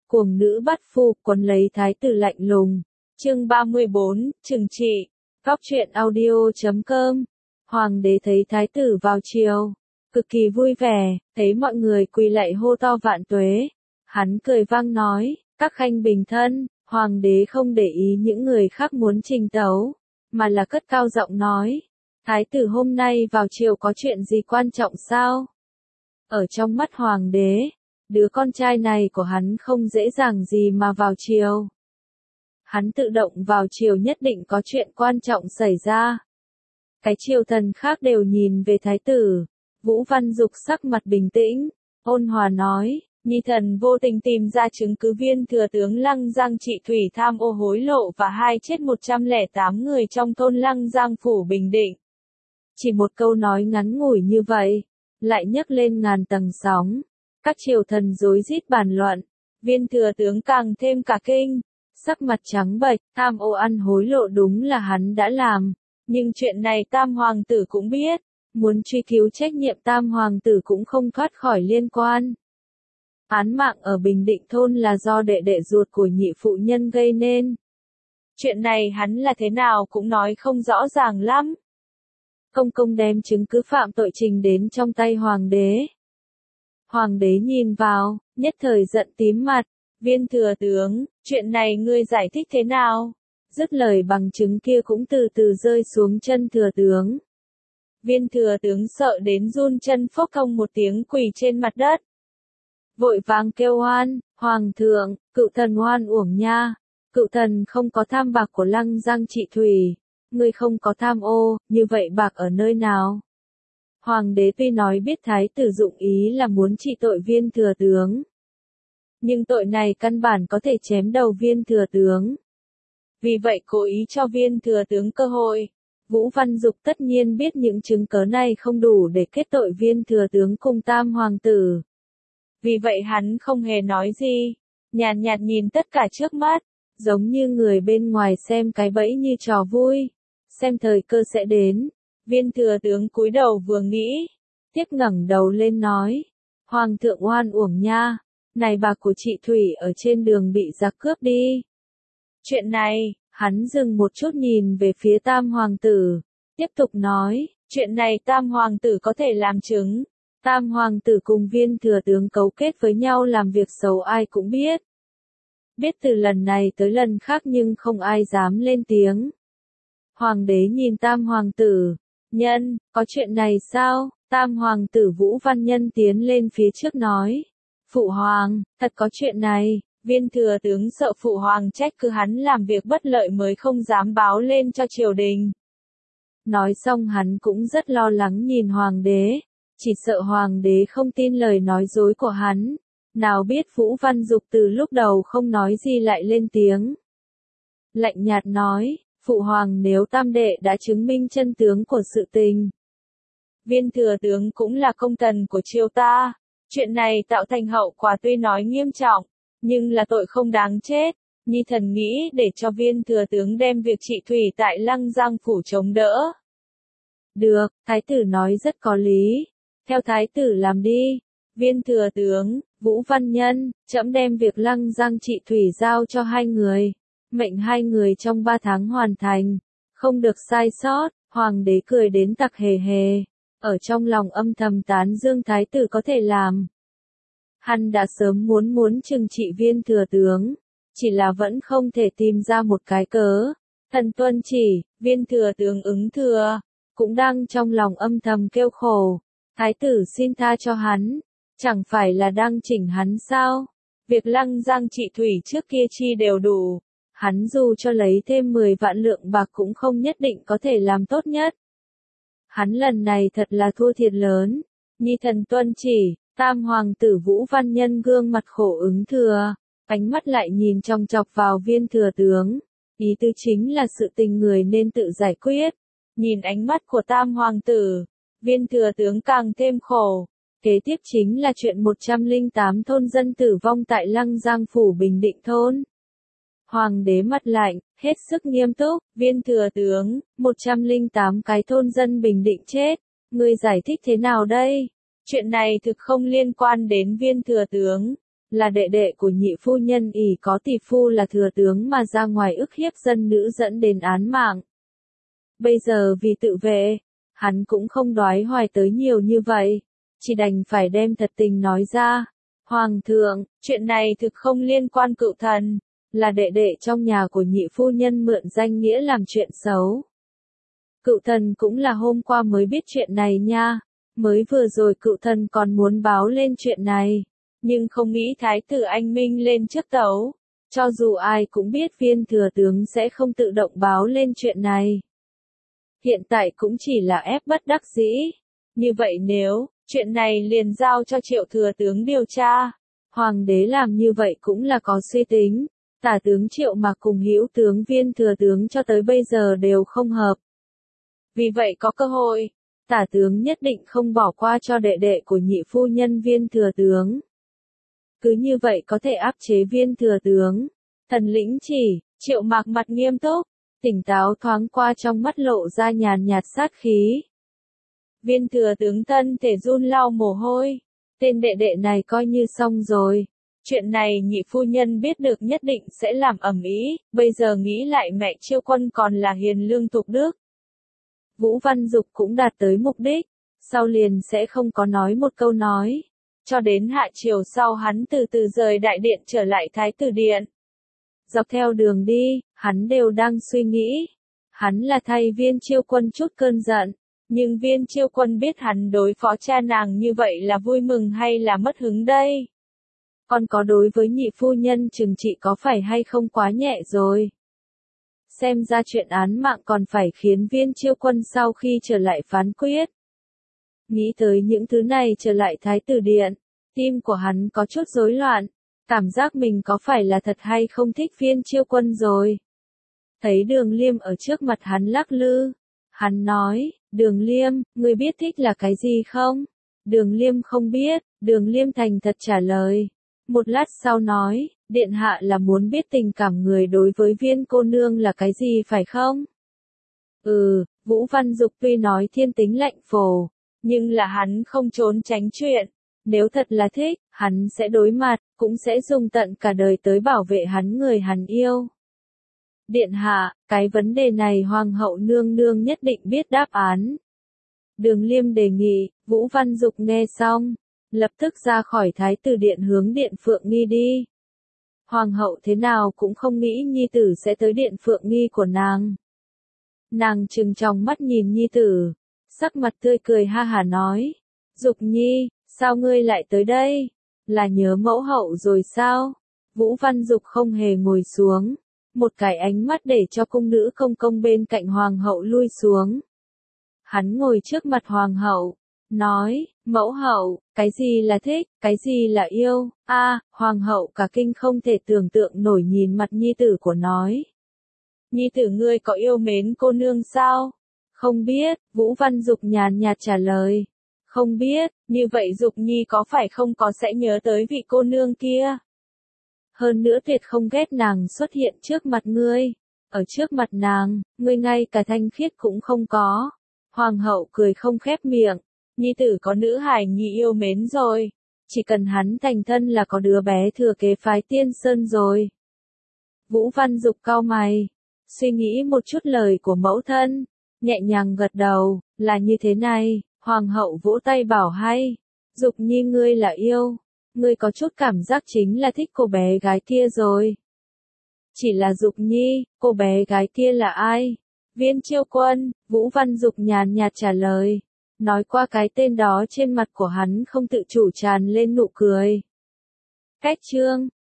Cuồng nữ bắt phu quấn lấy thái tử lạnh lùng. Chương 34, trừng trị. Góc truyện audio.com. Hoàng đế thấy thái tử vào triều, cực kỳ vui vẻ, thấy mọi người quỳ lạy hô to vạn tuế. Hắn cười vang nói, các khanh bình thân. Hoàng đế không để ý những người khác muốn trình tấu, mà là cất cao giọng nói, thái tử hôm nay vào triều có chuyện gì quan trọng sao? Ở trong mắt hoàng đế, đứa con trai này của hắn không dễ dàng gì mà vào triều. Hắn tự động vào triều nhất định có chuyện quan trọng xảy ra. Cái triều thần khác đều nhìn về thái tử. Vũ Văn Dục sắc mặt bình tĩnh, ôn hòa nói, nhi thần vô tình tìm ra chứng cứ viên thừa tướng Lăng Giang Trị Thủy tham ô hối lộ và chết 108 người trong thôn Lăng Giang phủ Bình Định. Chỉ một câu nói ngắn ngủi như vậy, lại nhấc lên ngàn tầng sóng. Các triều thần rối rít bàn luận, viên thừa tướng càng thêm cả kinh, sắc mặt trắng bệch, tham ô ăn hối lộ đúng là hắn đã làm, nhưng chuyện này tam hoàng tử cũng biết, muốn truy cứu trách nhiệm tam hoàng tử cũng không thoát khỏi liên quan. Án mạng ở Bình Định thôn là do đệ đệ ruột của nhị phụ nhân gây nên. Chuyện này hắn là thế nào cũng nói không rõ ràng lắm. Công công đem chứng cứ phạm tội trình đến trong tay hoàng đế. Hoàng đế nhìn vào, nhất thời giận tím mặt, viên thừa tướng, chuyện này ngươi giải thích thế nào? Dứt lời bằng chứng kia cũng từ từ rơi xuống chân thừa tướng. Viên thừa tướng sợ đến run chân phốc không một tiếng quỳ trên mặt đất. Vội vàng kêu oan, hoàng thượng, cựu thần oan uổng nha, cựu thần không có tham bạc của Lăng Giang Trị Thủy, ngươi không có tham ô, như vậy bạc ở nơi nào? Hoàng đế tuy nói biết thái tử dụng ý là muốn trị tội viên thừa tướng, nhưng tội này căn bản có thể chém đầu viên thừa tướng. Vì vậy cố ý cho viên thừa tướng cơ hội. Vũ Văn Dục tất nhiên biết những chứng cớ này không đủ để kết tội viên thừa tướng cùng tam hoàng tử. Vì vậy hắn không hề nói gì, nhàn nhạt nhìn tất cả trước mắt, giống như người bên ngoài xem cái bẫy như trò vui, xem thời cơ sẽ đến. Viên thừa tướng cúi đầu vừa nghĩ, tiếp ngẩng đầu lên nói, hoàng thượng oan uổng nha, này bạc của chị Thủy ở trên đường bị giặc cướp đi. Chuyện này, hắn dừng một chút nhìn về phía tam hoàng tử, tiếp tục nói, chuyện này tam hoàng tử có thể làm chứng. Tam hoàng tử cùng viên thừa tướng cấu kết với nhau làm việc xấu ai cũng biết. Biết từ lần này tới lần khác nhưng không ai dám lên tiếng. Hoàng đế nhìn tam hoàng tử, nhân, có chuyện này sao? Tam hoàng tử Vũ Văn Nhân tiến lên phía trước nói, phụ hoàng, thật có chuyện này. Viên thừa tướng sợ phụ hoàng trách cứ hắn làm việc bất lợi mới không dám báo lên cho triều đình. Nói xong hắn cũng rất lo lắng nhìn hoàng đế, chỉ sợ hoàng đế không tin lời nói dối của hắn. Nào biết Vũ Văn Dục từ lúc đầu không nói gì lại lên tiếng. Lạnh nhạt nói, phụ hoàng nếu tam đệ đã chứng minh chân tướng của sự tình. Viên thừa tướng cũng là công thần của triều ta, chuyện này tạo thành hậu quả tuy nói nghiêm trọng, nhưng là tội không đáng chết. Nhi thần nghĩ để cho viên thừa tướng đem việc trị thủy tại Lăng Giang phủ chống đỡ. Được, thái tử nói rất có lý. Theo thái tử làm đi. Viên thừa tướng, Vũ Văn Nhân, trẫm đem việc Lăng Giang Trị Thủy giao cho hai người. Mệnh hai người trong 3 tháng hoàn thành. Không được sai sót. Hoàng đế cười đến tặc hề hề. Ở trong lòng âm thầm tán dương thái tử có thể làm. Hắn đã sớm muốn trừng trị viên thừa tướng, chỉ là vẫn không thể tìm ra một cái cớ. Thần tuân chỉ, viên thừa tướng ứng thừa, cũng đang trong lòng âm thầm kêu khổ. Thái tử xin tha cho hắn, chẳng phải là đang chỉnh hắn sao? Việc Lăng Giang Trị Thủy trước kia chi đều đủ, hắn dù cho lấy thêm 10 vạn lượng bạc cũng không nhất định có thể làm tốt nhất. Hắn lần này thật là thua thiệt lớn. Nhi thần tuân chỉ. Tam hoàng tử Vũ Văn Nhân gương mặt khổ ứng thừa, ánh mắt lại nhìn chòng chọc vào viên thừa tướng. Ý tứ chính là sự tình người nên tự giải quyết. Nhìn ánh mắt của tam hoàng tử, viên thừa tướng càng thêm khổ. Kế tiếp chính là chuyện 108 thôn dân tử vong tại Lăng Giang phủ Bình Định thôn. Hoàng đế mặt lạnh, hết sức nghiêm túc, viên thừa tướng, 108 cái thôn dân Bình Định chết. Ngươi giải thích thế nào đây? Chuyện này thực không liên quan đến viên thừa tướng. là đệ đệ của nhị phu nhân ỷ có tỷ phu là thừa tướng mà ra ngoài ức hiếp dân nữ dẫn đến án mạng. Bây giờ vì tự vệ, hắn cũng không đoái hoài tới nhiều như vậy, chỉ đành phải đem thật tình nói ra. Hoàng thượng, chuyện này thực không liên quan cựu thần, là đệ đệ trong nhà của nhị phu nhân mượn danh nghĩa làm chuyện xấu. Cựu thần cũng là hôm qua mới biết chuyện này nha, mới vừa rồi cựu thần còn muốn báo lên chuyện này, nhưng không nghĩ thái tử anh minh lên trước tấu, cho dù ai cũng biết viên thừa tướng sẽ không tự động báo lên chuyện này. Hiện tại cũng chỉ là ép bất đắc dĩ, như vậy nếu chuyện này liền giao cho Triệu thừa tướng điều tra, hoàng đế làm như vậy cũng là có suy tính. Tả tướng Triệu mà cùng hữu tướng viên thừa tướng cho tới bây giờ đều không hợp. Vì vậy có cơ hội, tả tướng nhất định không bỏ qua cho đệ đệ của nhị phu nhân viên thừa tướng. Cứ như vậy có thể áp chế viên thừa tướng. Thần lĩnh chỉ, Triệu Mạc mặt nghiêm túc, tỉnh táo thoáng qua trong mắt lộ ra nhàn nhạt sát khí. Viên thừa tướng thân thể run lau mồ hôi, tên đệ đệ này coi như xong rồi. Chuyện này nhị phu nhân biết được nhất định sẽ làm ầm ĩ, bây giờ nghĩ lại mẹ Chiêu Quân còn là hiền lương tục đức. Vũ Văn Dục cũng đạt tới mục đích, sau liền sẽ không có nói một câu nói. Cho đến hạ chiều sau hắn từ từ rời đại điện trở lại thái tử điện. Dọc theo đường đi, hắn đều đang suy nghĩ. Hắn là thay viên Chiêu Quân chút cơn giận, nhưng viên Chiêu Quân biết hắn đối phó cha nàng như vậy là vui mừng hay là mất hứng đây? Còn có đối với nhị phu nhân trừng trị có phải hay không quá nhẹ rồi? Xem ra chuyện án mạng còn phải khiến viên Chiêu Quân sau khi trở lại phán quyết. Nghĩ tới những thứ này trở lại thái tử điện, tim của hắn có chút rối loạn, cảm giác mình có phải là thật hay không thích viên Chiêu Quân rồi. Thấy Đường Liêm ở trước mặt hắn lắc lư, hắn nói, Đường Liêm, ngươi biết thích là cái gì không? Đường Liêm không biết, Đường Liêm thành thật trả lời. Một lát sau nói, điện hạ là muốn biết tình cảm người đối với viên cô nương là cái gì phải không? Vũ Văn Dục tuy nói thiên tính lạnh phổ, nhưng là hắn không trốn tránh chuyện. Nếu thật là thích, hắn sẽ đối mặt, cũng sẽ dùng tận cả đời tới bảo vệ hắn người hắn yêu. Điện hạ, cái vấn đề này hoàng hậu nương nương nhất định biết đáp án. Đường Liêm đề nghị, Vũ Văn Dục nghe xong, lập tức ra khỏi thái tử điện hướng điện Phượng Nghi đi. Hoàng hậu thế nào cũng không nghĩ nhi tử sẽ tới điện Phượng Nghi của nàng. Nàng trừng tròng mắt nhìn nhi tử, sắc mặt tươi cười ha hả nói, Dục Nhi, sao ngươi lại tới đây? Là nhớ mẫu hậu rồi sao? Vũ Văn Dục không hề ngồi xuống, một cái ánh mắt để cho cung nữ công công bên cạnh hoàng hậu lui xuống. Hắn ngồi trước mặt hoàng hậu, nói, mẫu hậu, cái gì là thích, cái gì là yêu? Hoàng hậu cả kinh không thể tưởng tượng nổi nhìn mặt nhi tử của nói. Nhi tử ngươi có yêu mến cô nương sao? Không biết, Vũ Văn Dục nhàn nhạt trả lời. Không biết, như vậy Dục Nhi có phải không có sẽ nhớ tới vị cô nương kia? Hơn nữa tuyệt không ghét nàng xuất hiện trước mặt ngươi. Ở trước mặt nàng, ngươi ngay cả thanh khiết cũng không có. Hoàng hậu cười không khép miệng. Nhi tử có nữ hài nhi yêu mến rồi. Chỉ cần hắn thành thân là có đứa bé thừa kế phái Tiên Sơn rồi. Vũ Văn Dục cau mày, suy nghĩ một chút lời của mẫu thân, nhẹ nhàng gật đầu, là như thế này. Hoàng hậu vỗ tay bảo hay, Dục Nhi ngươi là yêu, ngươi có chút cảm giác chính là thích cô bé gái kia rồi. Chỉ là Dục Nhi, cô bé gái kia là ai? Viên Chiêu Quân, Vũ Văn Dục nhàn nhạt trả lời. Nói qua cái tên đó trên mặt của hắn không tự chủ tràn lên nụ cười. Cách chương